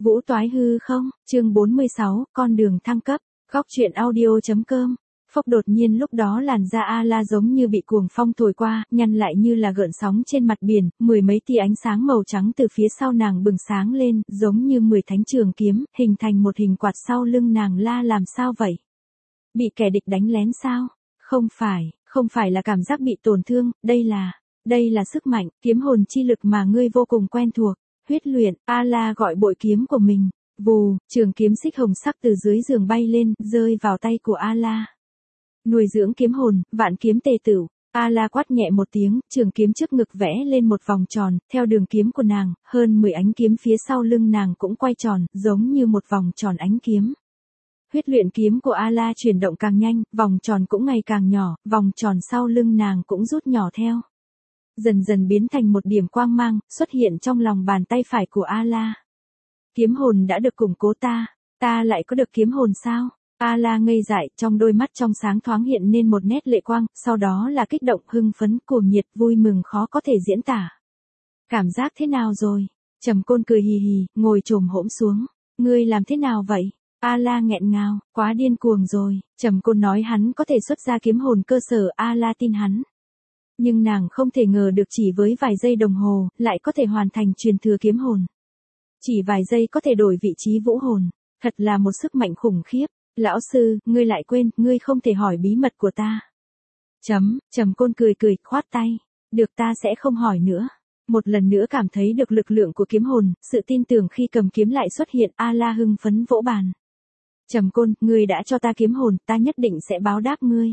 Vũ toái hư không, chương 46, con đường thăng cấp, góc truyện audio.com. Phốc đột nhiên lúc đó làn da A-la giống như bị cuồng phong thổi qua, nhăn lại như là gợn sóng trên mặt biển, mười mấy tia ánh sáng màu trắng từ phía sau nàng bừng sáng lên, giống như 10 thánh trường kiếm, hình thành một hình quạt sau lưng nàng. La làm sao vậy? Bị kẻ địch đánh lén sao? Không phải là cảm giác bị tổn thương, đây là sức mạnh, kiếm hồn chi lực mà ngươi vô cùng quen thuộc. Huyết luyện, A-la gọi bội kiếm của mình. Vù, trường kiếm xích hồng sắc từ dưới giường bay lên, rơi vào tay của A-la. Nuôi dưỡng kiếm hồn, vạn kiếm tề tửu. A-la quát nhẹ một tiếng, trường kiếm trước ngực vẽ lên một vòng tròn, theo đường kiếm của nàng, hơn 10 ánh kiếm phía sau lưng nàng cũng quay tròn, giống như một vòng tròn ánh kiếm. Huyết luyện kiếm của A-la chuyển động càng nhanh, vòng tròn cũng ngày càng nhỏ, vòng tròn sau lưng nàng cũng rút nhỏ theo. Dần dần biến thành một điểm quang mang, xuất hiện trong lòng bàn tay phải của A-la. Kiếm hồn đã được củng cố, ta lại có được kiếm hồn sao? A-la ngây dại, trong đôi mắt trong sáng thoáng hiện nên một nét lệ quang, sau đó là kích động, hưng phấn, cuồng nhiệt, vui mừng khó có thể diễn tả. Cảm giác thế nào rồi? Trầm Côn cười hì hì, ngồi chồm hổm xuống. Ngươi làm thế nào vậy? A-la nghẹn ngào, quá điên cuồng rồi. Trầm Côn nói hắn có thể xuất ra kiếm hồn cơ sở, A-la tin hắn. Nhưng nàng không thể ngờ được chỉ với vài giây đồng hồ, lại có thể hoàn thành truyền thừa kiếm hồn. Chỉ vài giây có thể đổi vị trí vũ hồn, thật là một sức mạnh khủng khiếp. Lão sư, ngươi lại quên, ngươi không thể hỏi bí mật của ta. Trầm Côn cười, khoát tay. Được, ta sẽ không hỏi nữa. Một lần nữa cảm thấy được lực lượng của kiếm hồn, sự tin tưởng khi cầm kiếm lại xuất hiện, A-la hưng phấn vỗ bàn. Trầm Côn, ngươi đã cho ta kiếm hồn, ta nhất định sẽ báo đáp ngươi.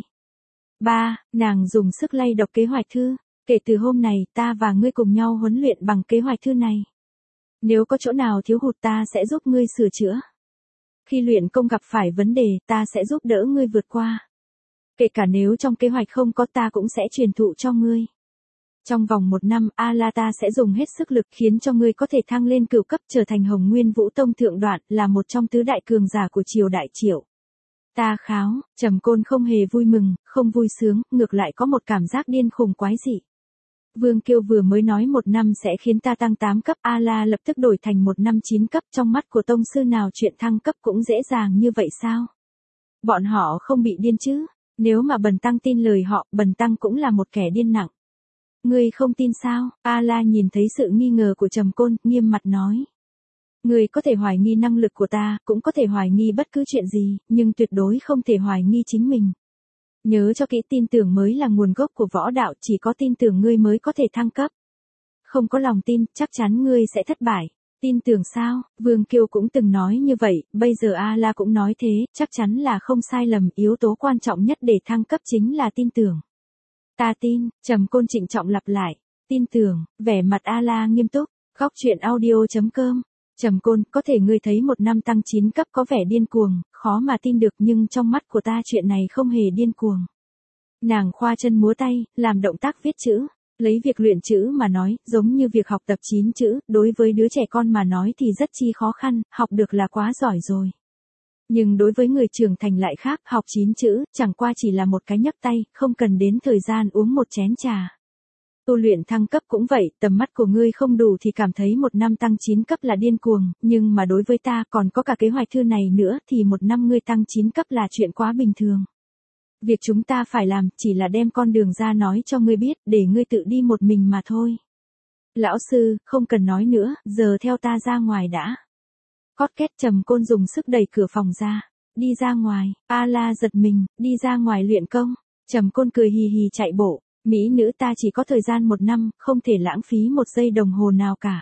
Nàng dùng sức lay đọc kế hoạch thư. Kể từ hôm này, ta và ngươi cùng nhau huấn luyện bằng kế hoạch thư này. Nếu có chỗ nào thiếu hụt ta sẽ giúp ngươi sửa chữa. Khi luyện công gặp phải vấn đề, ta sẽ giúp đỡ ngươi vượt qua. Kể cả nếu trong kế hoạch không có, ta cũng sẽ truyền thụ cho ngươi. Trong vòng 1 năm, A-la ta sẽ dùng hết sức lực khiến cho ngươi có thể thăng lên cửu cấp, trở thành Hồng Nguyên Vũ Tông thượng đoạn, là một trong tứ đại cường giả của triều Đại Triệu. Ta kháo, Trầm Côn không hề vui mừng, không vui sướng, ngược lại có một cảm giác điên khùng quái dị. Vương Kiêu vừa mới nói 1 năm sẽ khiến ta tăng 8 cấp, A-la lập tức đổi thành 1 năm 9 cấp, trong mắt của tông sư nào chuyện thăng cấp cũng dễ dàng như vậy sao? Bọn họ không bị điên chứ? Nếu mà Bần Tăng tin lời họ, Bần Tăng cũng là một kẻ điên nặng. Ngươi không tin sao? A-la nhìn thấy sự nghi ngờ của Trầm Côn, nghiêm mặt nói. Ngươi có thể hoài nghi năng lực của ta, cũng có thể hoài nghi bất cứ chuyện gì, nhưng tuyệt đối không thể hoài nghi chính mình. Nhớ cho kỹ, tin tưởng mới là nguồn gốc của võ đạo, chỉ có tin tưởng ngươi mới có thể thăng cấp. Không có lòng tin, chắc chắn ngươi sẽ thất bại. Tin tưởng sao? Vương Kiêu cũng từng nói như vậy, bây giờ A-la cũng nói thế, chắc chắn là không sai lầm, yếu tố quan trọng nhất để thăng cấp chính là tin tưởng. Ta tin, Trầm Côn trịnh trọng lặp lại. Tin tưởng, vẻ mặt A-la nghiêm túc, góc truyện audio.com. Trầm Côn, có thể ngươi thấy 1 năm tăng 9 cấp có vẻ điên cuồng, khó mà tin được, nhưng trong mắt của ta chuyện này không hề điên cuồng. Nàng khoa chân múa tay, làm động tác viết chữ. Lấy việc luyện chữ mà nói, giống như việc học tập 9 chữ, đối với đứa trẻ con mà nói thì rất chi khó khăn, học được là quá giỏi rồi. Nhưng đối với người trưởng thành lại khác, học 9 chữ, chẳng qua chỉ là một cái nhấc tay, không cần đến thời gian uống một chén trà. Tu luyện thăng cấp cũng vậy, tầm mắt của ngươi không đủ thì cảm thấy 1 năm tăng 9 cấp là điên cuồng, nhưng mà đối với ta còn có cả kế hoạch thư này nữa thì 1 năm ngươi tăng 9 cấp là chuyện quá bình thường. Việc chúng ta phải làm chỉ là đem con đường ra nói cho ngươi biết, để ngươi tự đi một mình mà thôi. Lão sư, không cần nói nữa, giờ theo ta ra ngoài đã. Cót két, Trầm Côn dùng sức đẩy cửa phòng ra. Đi ra ngoài, A-la giật mình, đi ra ngoài luyện công. Trầm Côn cười hì hì chạy bộ. Mỹ nữ, ta chỉ có thời gian 1 năm, không thể lãng phí 1 giây đồng hồ nào cả.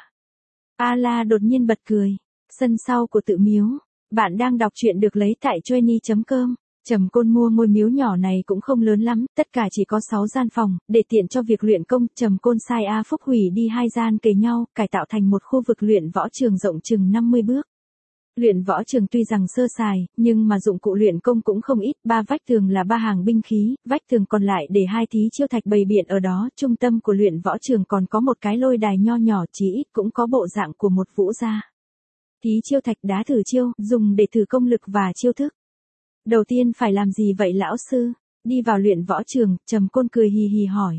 A-la đột nhiên bật cười. Sân sau của tự miếu. Bạn đang đọc truyện được lấy tại Joenie.com. Trầm Côn mua ngôi miếu nhỏ này cũng không lớn lắm, tất cả chỉ có 6 gian phòng, để tiện cho việc luyện công, Trầm Côn sai A Phúc hủy đi 2 gian kề nhau, cải tạo thành một khu vực luyện võ trường rộng chừng 50 bước. Luyện võ trường tuy rằng sơ sài, nhưng mà dụng cụ luyện công cũng không ít, 3 vách tường là 3 hàng binh khí, vách tường còn lại để 2 thí chiêu thạch bày biện ở đó, trung tâm của luyện võ trường còn có một cái lôi đài nho nhỏ, chí ít cũng có bộ dạng của một vũ gia. Thí chiêu thạch đá thử chiêu, dùng để thử công lực và chiêu thức. Đầu tiên phải làm gì vậy lão sư? Đi vào luyện võ trường, Trầm Côn cười hì hì hỏi.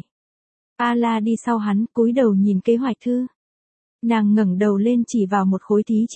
A-la đi sau hắn, cúi đầu nhìn kế hoạch thư. Nàng ngẩng đầu lên chỉ vào một khối thí chiêu thạch.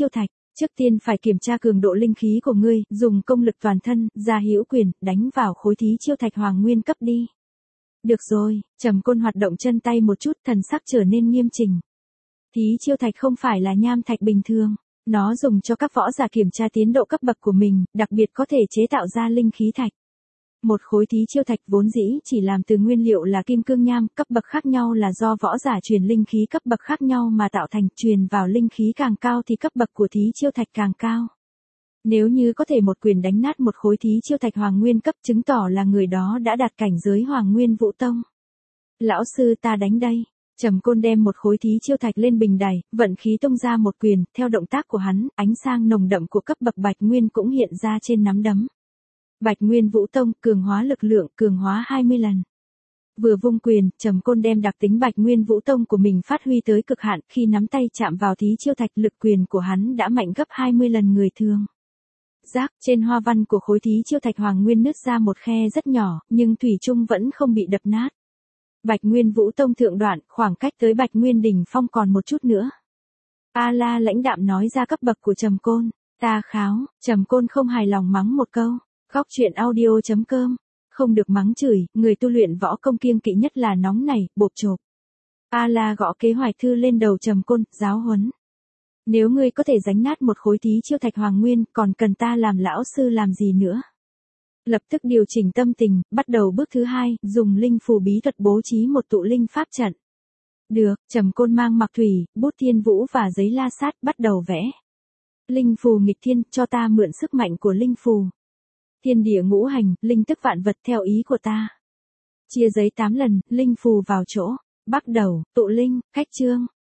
Trước tiên phải kiểm tra cường độ linh khí của ngươi, dùng công lực toàn thân, ra hữu quyền, đánh vào khối thí chiêu thạch hoàng nguyên cấp đi. Được rồi, Trầm Côn hoạt động chân tay một chút, thần sắc trở nên nghiêm chỉnh. Thí chiêu thạch không phải là nham thạch bình thường, nó dùng cho các võ giả kiểm tra tiến độ cấp bậc của mình, đặc biệt có thể chế tạo ra linh khí thạch. Một khối thí chiêu thạch vốn dĩ chỉ làm từ nguyên liệu là kim cương nham, cấp bậc khác nhau là do võ giả truyền linh khí cấp bậc khác nhau mà tạo thành, truyền vào linh khí càng cao thì cấp bậc của thí chiêu thạch càng cao. Nếu như có thể một quyền đánh nát một khối thí chiêu thạch hoàng nguyên cấp, chứng tỏ là người đó đã đạt cảnh giới Hoàng Nguyên Vũ Tông. Lão sư ta đánh đây. Trầm Côn đem một khối thí chiêu thạch lên bình đài, vận khí tung ra một quyền, theo động tác của hắn, ánh sáng nồng đậm của cấp bậc Bạch Nguyên cũng hiện ra trên nắm đấm. Bạch Nguyên Vũ Tông, cường hóa lực lượng, cường hóa 20 lần. Vừa vung quyền, Trầm Côn đem đặc tính Bạch Nguyên Vũ Tông của mình phát huy tới cực hạn, khi nắm tay chạm vào thí chiêu thạch, lực quyền của hắn đã mạnh gấp 20 lần người thường. Rác, trên hoa văn của khối thí chiêu thạch hoàng nguyên nứt ra một khe rất nhỏ, nhưng thủy chung vẫn không bị đập nát. Bạch Nguyên Vũ Tông thượng đoạn, khoảng cách tới Bạch Nguyên đỉnh phong còn một chút nữa. A La lãnh đạm nói ra cấp bậc của Trầm Côn. Ta kháo. Trầm Côn không hài lòng mắng một câu. Góc truyện audio.com. Không được mắng chửi, người tu luyện võ công kiêng kỵ nhất là nóng nảy, bộp chộp. A La gõ kế hoạch thư lên đầu Trầm Côn, giáo huấn. Nếu ngươi có thể đánh nát một khối thí chiêu thạch hoàng nguyên, còn cần ta làm lão sư làm gì nữa? Lập tức điều chỉnh tâm tình, bắt đầu bước thứ 2, dùng linh phù bí thuật bố trí một tụ linh pháp trận. Được, Trầm Côn mang mặc thủy, bút thiên vũ và giấy la sát, bắt đầu vẽ. Linh phù nghịch thiên, cho ta mượn sức mạnh của linh phù. Thiên địa ngũ hành, linh tức vạn vật theo ý của ta. Chia giấy 8 lần, linh phù vào chỗ. Bắt đầu, tụ linh, cách chương.